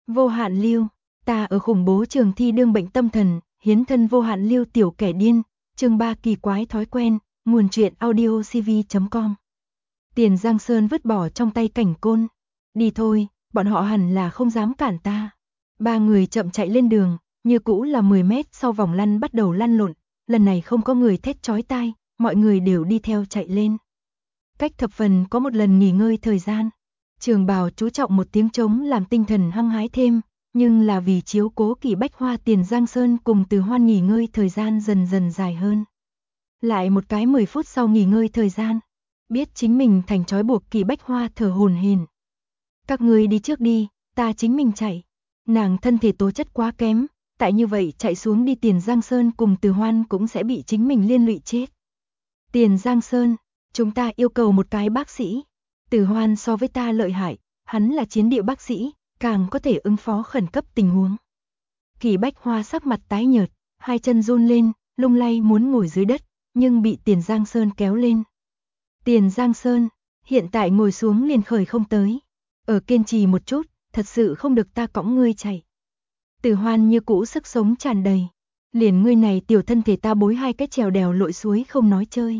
Vô hạn lưu, ta ở khủng bố trường thi đương bệnh tâm thần, hiến thân vô hạn lưu tiểu kẻ điên, chương 3 kỳ quái thói quen, nguồn truyện audiocv.com. Tiền Giang Sơn vứt bỏ trong tay cảnh côn. Đi thôi, bọn họ hẳn là không dám cản ta. Ba người chậm chạy lên đường, như cũ là 10 mét sau vòng lăn bắt đầu lăn lộn, lần này không có người thét chói tai, mọi người đều đi theo chạy lên. Cách thập phần có một lần nghỉ ngơi thời gian. Trường Bào chú trọng một tiếng trống làm tinh thần hăng hái thêm, nhưng là vì chiếu cố Kỳ Bách Hoa, Tiền Giang Sơn cùng Từ Hoan nghỉ ngơi thời gian dần dần dài hơn. Lại một cái 10 phút sau nghỉ ngơi thời gian, biết chính mình thành trói buộc, Kỳ Bách Hoa thở hổn hển. Các ngươi đi trước đi, ta chính mình chạy. Nàng thân thể tố chất quá kém, tại như vậy chạy xuống đi Tiền Giang Sơn cùng Từ Hoan cũng sẽ bị chính mình liên lụy chết. Tiền Giang Sơn, chúng ta yêu cầu một cái bác sĩ. Từ Hoan so với ta lợi hại, hắn là chiến địa bác sĩ, càng có thể ứng phó khẩn cấp tình huống. Kỳ Bách Hoa sắc mặt tái nhợt, hai chân run lên, lung lay muốn ngồi dưới đất, nhưng bị Tiền Giang Sơn kéo lên. Tiền Giang Sơn, hiện tại ngồi xuống liền khởi không tới. Ở kiên trì một chút, thật sự không được ta cõng ngươi chạy. Từ Hoan như cũ sức sống tràn đầy. Liền ngươi này tiểu thân thể ta bối 2 cái trèo đèo lội suối không nói chơi.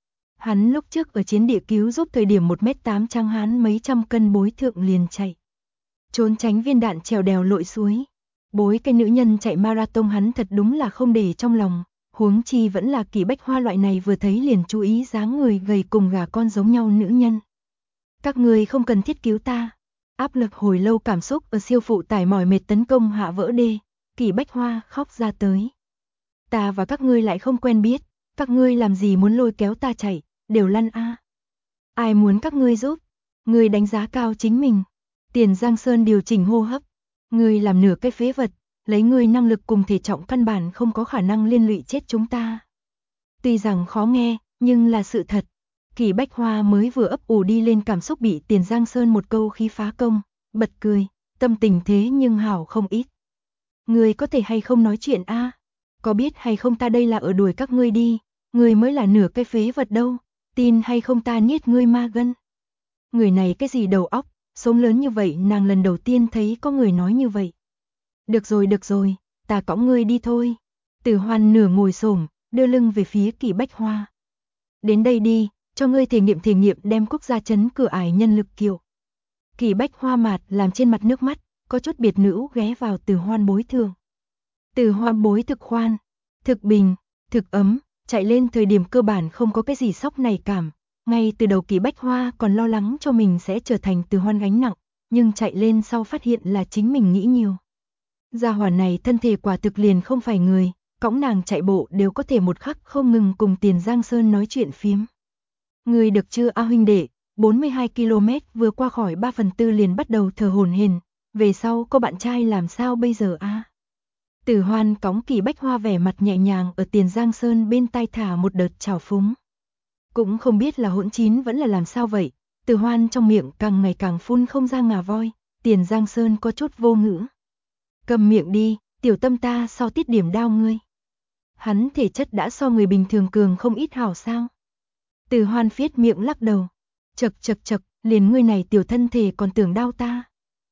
Hắn lúc trước ở chiến địa cứu giúp thời điểm 1m8 trắng hán mấy trăm cân bối thượng liền chạy. Trốn tránh viên đạn trèo đèo lội suối. Bối cái nữ nhân chạy marathon hắn thật đúng là không để trong lòng, huống chi vẫn là Kỳ Bách Hoa loại này vừa thấy liền chú ý dáng người gầy cùng gà con giống nhau nữ nhân. Các người không cần thiết cứu ta. Áp lực hồi lâu cảm xúc ở siêu phụ tải mỏi mệt tấn công hạ vỡ đê, Kỳ Bách Hoa khóc ra tới. Ta và các ngươi lại không quen biết, các ngươi làm gì muốn lôi kéo ta chạy, đều lăn a. Ai muốn các ngươi giúp? Ngươi đánh giá cao chính mình. Tiền Giang Sơn điều chỉnh hô hấp. Ngươi làm nửa cái phế vật, lấy ngươi năng lực cùng thể trọng căn bản không có khả năng liên lụy chết chúng ta. Tuy rằng khó nghe, nhưng là sự thật. Kỳ Bách Hoa mới vừa ấp ủ đi lên cảm xúc bị Tiền Giang Sơn một câu khí phá công, bật cười, tâm tình thế nhưng hảo không ít. Ngươi có thể hay không nói chuyện a? Có biết hay không ta đây là ở đuổi các ngươi đi, ngươi mới là nửa cái phế vật đâu, tin hay không ta niết ngươi ma gân. Người này cái gì đầu óc, sống lớn như vậy nàng lần đầu tiên thấy có người nói như vậy. Được rồi, ta cõng ngươi đi thôi. Từ Hoan nửa ngồi xổm, đưa lưng về phía Kỳ Bách Hoa. Đến đây đi, cho ngươi thể nghiệm đem quốc gia trấn cửa ải nhân lực kiệu. Kỳ Bách Hoa mạt làm trên mặt nước mắt, có chút biệt nữ ghé vào Từ Hoan bối thường. Từ Hoan bối thực khoan, thực bình, thực ấm, chạy lên thời điểm cơ bản không có cái gì sốc này cảm. Ngay từ đầu Kỳ Bách Hoa còn lo lắng cho mình sẽ trở thành Từ Hoan gánh nặng, nhưng chạy lên sau phát hiện là chính mình nghĩ nhiều. Gia hỏa này thân thể quả thực liền không phải người, cõng nàng chạy bộ đều có thể một khắc không ngừng cùng Tiền Giang Sơn nói chuyện phiếm. Người được chưa a huynh đệ, 42 km vừa qua khỏi 3/4 liền bắt đầu thở hổn hển, về sau có bạn trai làm sao bây giờ a? Từ Hoan cõng Kỳ Bách Hoa vẻ mặt nhẹ nhàng ở Tiền Giang Sơn bên tai thả một đợt trào phúng. Cũng không biết là hỗn chín vẫn là làm sao vậy, Từ Hoan trong miệng càng ngày càng phun không ra ngà voi, Tiền Giang Sơn có chút vô ngữ. Cầm miệng đi, tiểu tâm ta so tiết điểm đao ngươi. Hắn thể chất đã so người bình thường cường không ít hảo sao. Từ Hoan phiết miệng lắc đầu. Chật, liền ngươi này tiểu thân thể còn tưởng đau ta.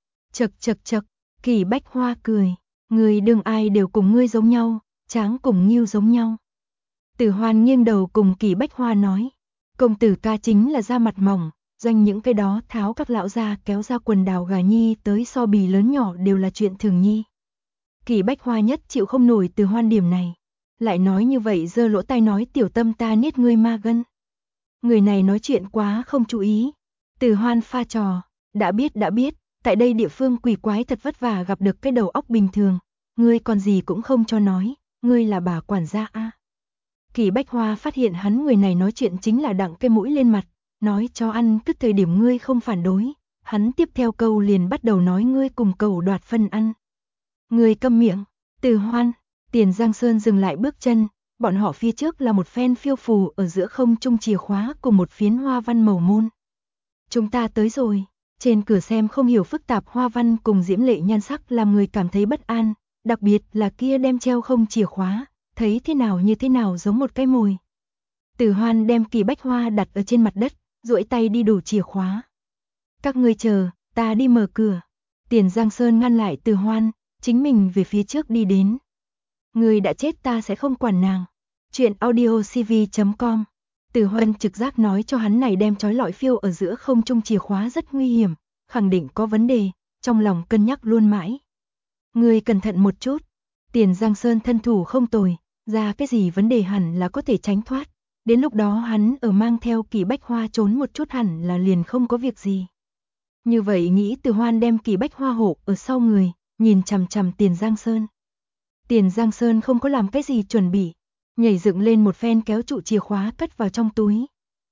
Chật, Kỳ Bách Hoa cười. Ngươi đừng ai đều cùng ngươi giống nhau, tráng cùng Nghiêu giống nhau. Từ Hoan nghiêng đầu cùng Kỳ Bách Hoa nói. Công tử ca chính là da mặt mỏng, doanh những cái đó tháo các lão gia kéo ra quần đào gà nhi tới so bì lớn nhỏ đều là chuyện thường nhi. Kỳ Bách Hoa nhất chịu không nổi Từ Hoan điểm này. Lại nói như vậy giơ lỗ tai nói tiểu tâm ta niết ngươi ma gân. Người này nói chuyện quá không chú ý. Từ Hoan pha trò, đã biết, tại đây địa phương quỷ quái thật vất vả gặp được cái đầu óc bình thường, ngươi còn gì cũng không cho nói, ngươi là bà quản gia a. Kỳ Bách Hoa phát hiện hắn người này nói chuyện chính là đặng cái mũi lên mặt, nói cho ăn cứ thời điểm ngươi không phản đối, hắn tiếp theo câu liền bắt đầu nói ngươi cùng cầu đoạt phân ăn. Ngươi câm miệng. Từ Hoan, Tiền Giang Sơn dừng lại bước chân, bọn họ phía trước là một phen phiêu phù ở giữa không trung chìa khóa cùng một phiến hoa văn màu môn. Chúng ta tới rồi, trên cửa xem không hiểu phức tạp hoa văn cùng diễm lệ nhan sắc làm người cảm thấy bất an, đặc biệt là kia đem treo không chìa khóa, thấy thế nào như thế nào giống một cái mồi. Từ Hoan đem Kỳ Bách Hoa đặt ở trên mặt đất, duỗi tay đi đủ chìa khóa. Các ngươi chờ, ta đi mở cửa. Tiền Giang Sơn ngăn lại Từ Hoan, chính mình về phía trước đi đến. Người đã chết ta sẽ không quản nàng. Chuyện audiocv.com. Từ Hoan trực giác nói cho hắn này đem trói lọi phiêu ở giữa không trung chìa khóa rất nguy hiểm, khẳng định có vấn đề, trong lòng cân nhắc luôn mãi. Người cẩn thận một chút. Tiền Giang Sơn thân thủ không tồi, ra cái gì vấn đề hẳn là có thể tránh thoát. Đến lúc đó hắn ở mang theo Kỳ Bách Hoa trốn một chút hẳn là liền không có việc gì. Như vậy nghĩ Từ Hoan đem Kỳ Bách Hoa hộ ở sau người, nhìn chằm chằm Tiền Giang Sơn. Tiền Giang Sơn không có làm cái gì chuẩn bị, nhảy dựng lên một phen kéo trụ chìa khóa cất vào trong túi.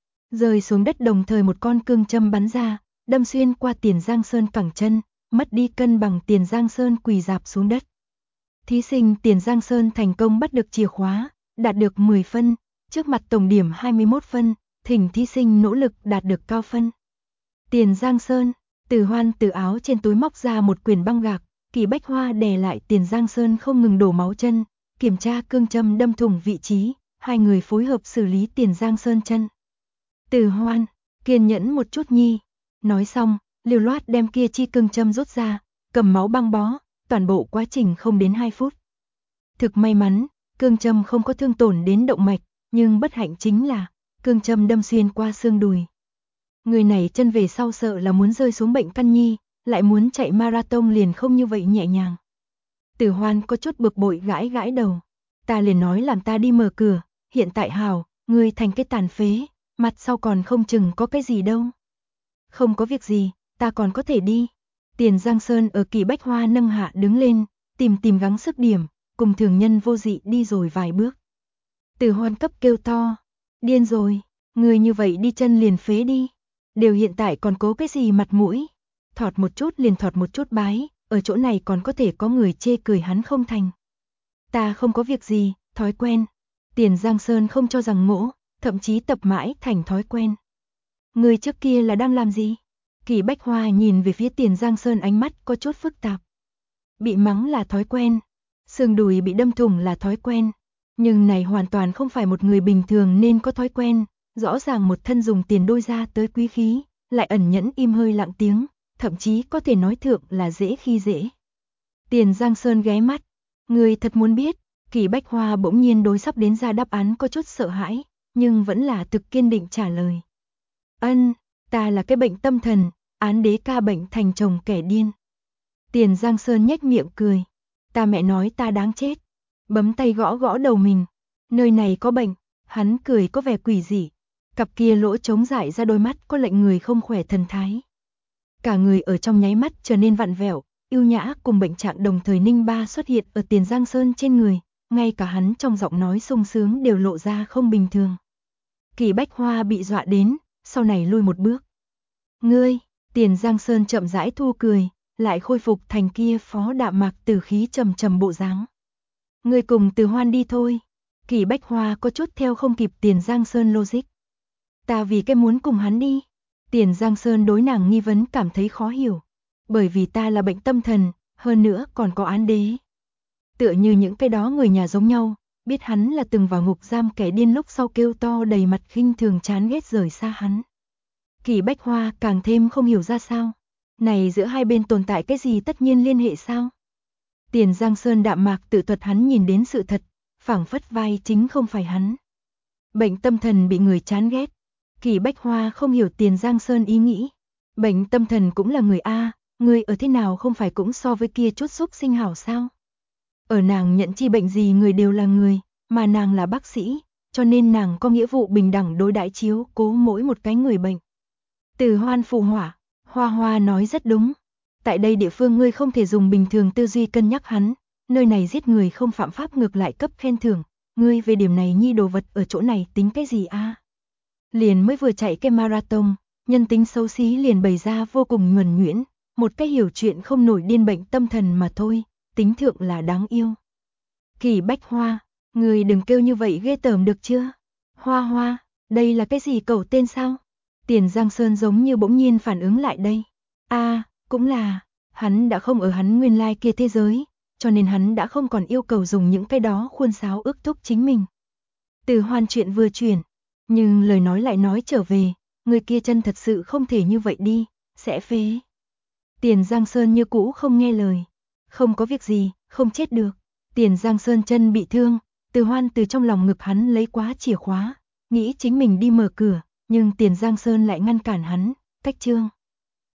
Rơi xuống đất đồng thời một con cương châm bắn ra, đâm xuyên qua Tiền Giang Sơn cẳng chân, mất đi cân bằng Tiền Giang Sơn quỳ rạp xuống đất. Thí sinh Tiền Giang Sơn thành công bắt được chìa khóa, đạt được 10 phân, trước mặt tổng điểm 21 phân, thỉnh thí sinh nỗ lực đạt được cao phân. Tiền Giang Sơn, Từ Hoan từ áo trên túi móc ra một quyển băng gạc, Kỳ Bách Hoa đè lại Tiền Giang Sơn không ngừng đổ máu chân, kiểm tra cương châm đâm thủng vị trí, hai người phối hợp xử lý Tiền Giang Sơn chân. Từ Hoan, kiên nhẫn một chút nhi. Nói xong, liều loát đem kia chi cương châm rút ra, cầm máu băng bó, toàn bộ quá trình không đến 2 phút. Thực may mắn, cương châm không có thương tổn đến động mạch, nhưng bất hạnh chính là, cương châm đâm xuyên qua xương đùi. Người này chân về sau sợ là muốn rơi xuống bệnh căn nhi, lại muốn chạy marathon liền không như vậy nhẹ nhàng. Từ Hoan có chút bực bội gãi gãi đầu. Ta liền nói làm ta đi mở cửa, hiện tại hảo, ngươi thành cái tàn phế, mặt sau còn không chừng có cái gì đâu. Không có việc gì, ta còn có thể đi. Tiền Giang Sơn ở Kỳ Bách Hoa nâng hạ đứng lên, tìm gắng sức điểm, cùng thường nhân vô dị đi rồi vài bước. Từ Hoan cấp kêu to, điên rồi, người như vậy đi chân liền phế đi. Đều hiện tại còn cố cái gì mặt mũi, thọt một chút liền thọt một chút bái, ở chỗ này còn có thể có người chê cười hắn không thành. Ta không có việc gì, thói quen. Tiền Giang Sơn không cho rằng ngỗ, thậm chí tập mãi thành thói quen. Người trước kia là đang làm gì? Kỳ Bách Hoa nhìn về phía Tiền Giang Sơn ánh mắt có chút phức tạp. Bị mắng là thói quen, xương đùi bị đâm thủng là thói quen, nhưng này hoàn toàn không phải một người bình thường nên có thói quen, rõ ràng một thân dùng tiền đôi ra tới quý khí, lại ẩn nhẫn im hơi lặng tiếng, thậm chí có thể nói thượng là dễ khi dễ. Tiền Giang Sơn ghé mắt, người thật muốn biết, Kỳ Bách Hoa bỗng nhiên đối sắp đến ra đáp án có chút sợ hãi, nhưng vẫn là thực kiên định trả lời. Ân, ta là cái bệnh tâm thần, án đế ca bệnh thành chồng kẻ điên. Tiền Giang Sơn nhếch miệng cười, ta mẹ nói ta đáng chết, bấm tay gõ gõ đầu mình, nơi này có bệnh, hắn cười có vẻ quỷ dị, cặp kia lỗ trống dại ra đôi mắt có lệnh người không khỏe thần thái. Cả người ở trong nháy mắt trở nên vặn vẹo, yêu nhã cùng bệnh trạng đồng thời ninh ba xuất hiện ở Tiền Giang Sơn trên người, ngay cả hắn trong giọng nói sung sướng đều lộ ra không bình thường. Kỳ Bách Hoa bị dọa đến, sau này lui một bước. Ngươi, Tiền Giang Sơn chậm rãi thu cười, lại khôi phục thành kia phó đạm mạc tử khí trầm trầm bộ dáng. Ngươi cùng Từ Hoan đi thôi. Kỳ Bách Hoa có chút theo không kịp Tiền Giang Sơn logic. Ta vì cái muốn cùng hắn đi. Tiền Giang Sơn đối nàng nghi vấn cảm thấy khó hiểu. Bởi vì ta là bệnh tâm thần, hơn nữa còn có án đế. Tựa như những cái đó người nhà giống nhau, biết hắn là từng vào ngục giam kẻ điên lúc sau kêu to đầy mặt khinh thường chán ghét rời xa hắn. Kỳ Bách Hoa càng thêm không hiểu ra sao. Này giữa hai bên tồn tại cái gì tất nhiên liên hệ sao? Tiền Giang Sơn đạm mạc tự thuật hắn nhìn đến sự thật, phảng phất vai chính không phải hắn. Bệnh tâm thần bị người chán ghét. Kỳ Bách Hoa không hiểu Tiền Giang Sơn ý nghĩ. Bệnh tâm thần cũng là người A, người ở thế nào không phải cũng so với kia chút xúc sinh hảo sao? Ở nàng nhận chi bệnh gì người đều là người, mà nàng là bác sĩ, cho nên nàng có nghĩa vụ bình đẳng đối đãi chiếu cố mỗi một cái người bệnh. Từ Hoan phụ hỏa, Hoa Hoa nói rất đúng. Tại đây địa phương ngươi không thể dùng bình thường tư duy cân nhắc hắn, nơi này giết người không phạm pháp ngược lại cấp khen thưởng, ngươi về điểm này nhi đồ vật ở chỗ này tính cái gì a? Liền mới vừa chạy cái marathon, nhân tính xấu xí liền bày ra vô cùng nhuần nhuyễn, một cái hiểu chuyện không nổi điên bệnh tâm thần mà thôi, tính thượng là đáng yêu. Kỳ Bách Hoa, ngươi đừng kêu như vậy ghê tởm được chưa? Hoa Hoa, đây là cái gì cẩu tên sao? Tiền Giang Sơn giống như bỗng nhiên phản ứng lại đây. Cũng là, hắn đã không ở hắn nguyên lai kia thế giới, cho nên hắn đã không còn yêu cầu dùng những cái đó khuôn sáo ước thúc chính mình. Từ Hoan chuyện vừa chuyển, nhưng lời nói lại nói trở về, người kia chân thật sự không thể như vậy đi, sẽ phế. Tiền Giang Sơn như cũ không nghe lời. Không có việc gì, không chết được. Tiền Giang Sơn chân bị thương, Từ Hoan từ trong lòng ngực hắn lấy quá chìa khóa, nghĩ chính mình đi mở cửa, nhưng Tiền Giang Sơn lại ngăn cản hắn, Cách Trương.